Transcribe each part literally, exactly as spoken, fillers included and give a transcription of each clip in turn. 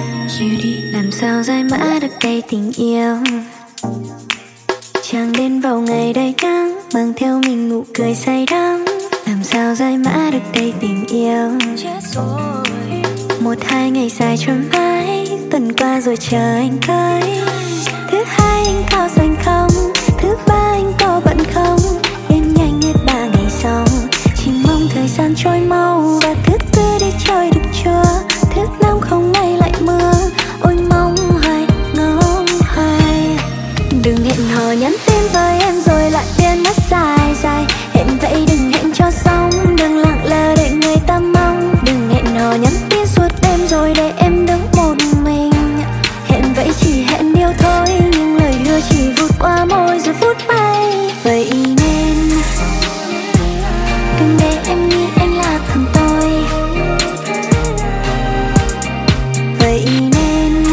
Làm sao giải mã được đây tình yêu, chẳng đến vào ngày đầy nắng mang theo mình nụ cười say đắm. Làm sao giải mã được đây tình yêu. Một hai ngày dài cho mãi, tuần qua rồi chờ anh tới. Thứ hai anh có rảnh không, thứ ba anh có bận không, đến nhanh hết ba ngày sau. Chỉ mong thời gian trôi mau và thứ tư đi chơi được chưa. Thứ năm không may lại mưa, ôi mong hoài ngóng hoài. Đừng hẹn hò nhắn tin với em rồi lại biến mất dài dài. Hẹn vậy đừng hẹn cho xong, đừng lặng lờ để người ta mong. Đừng hẹn hò nhắn tin suốt đêm rồi để em đứng một mình. Hẹn vậy chỉ hẹn yêu thôi, nhưng lời hứa chỉ vụt qua môi rồi phút bay. Vậy nên đừng để em nghĩ anh là thằng tôi. Vậy nên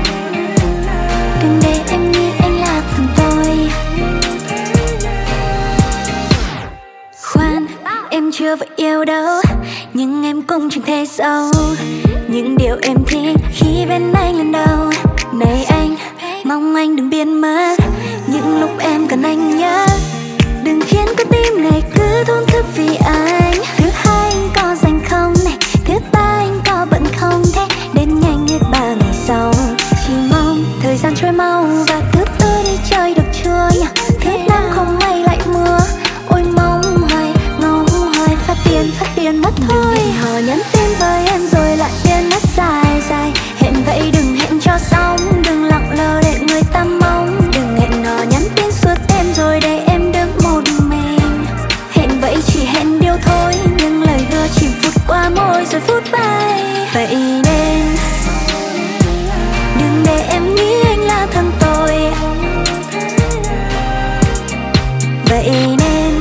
đừng để em nghĩ anh là thằng tôi. Khoan, em chưa phải yêu đâu, nhưng em cũng chẳng thể sâu. Những điều em thích khi bên anh lần đầu. Này anh, mong anh đừng biến mất những lúc em cần anh nhớ. Đừng khiến con tim này cứ thốn thức vì anh. Thứ hai anh có rảnh không này, thứ ba anh có bận không thế. Đến nhanh hết ba ngày sau, chỉ mong thời gian trôi mau và thứ tư đi chơi được chưa nhỉ. Thứ năm không may lại mưa, ôi mong hoài ngóng hoài. Phát điên phát điên mất thôi. Đừng hò nhắn tin với em rồi lại biến mất dài dài. Hẹn vậy đừng hẹn cho xong, đừng lặng lờ để người ta mong. Đừng hẹn hò nhắn tin suốt đêm rồi để em đứng một mình. Hẹn vậy chỉ hẹn điều thôi, nhưng lời hứa chỉ vụt qua môi rồi phút bay. Vậy nên đừng để em nghĩ anh là thằng tôi. Vậy nên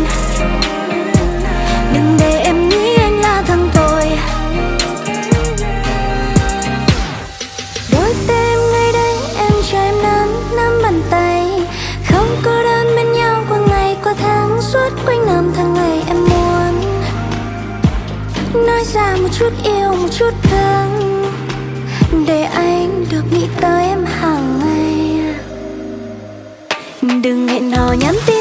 đừng để em nghĩ anh là thằng tôi. Đôi tay em ngay đây, em cho em nắm nắm bàn tay. Không cô đơn bên nhau qua ngày qua tháng, suốt quanh năm tháng ngày em muốn nói ra một chút yêu một chút thương, để anh được nghĩ tới em hàng ngày. Đừng hẹn hò nhắn tin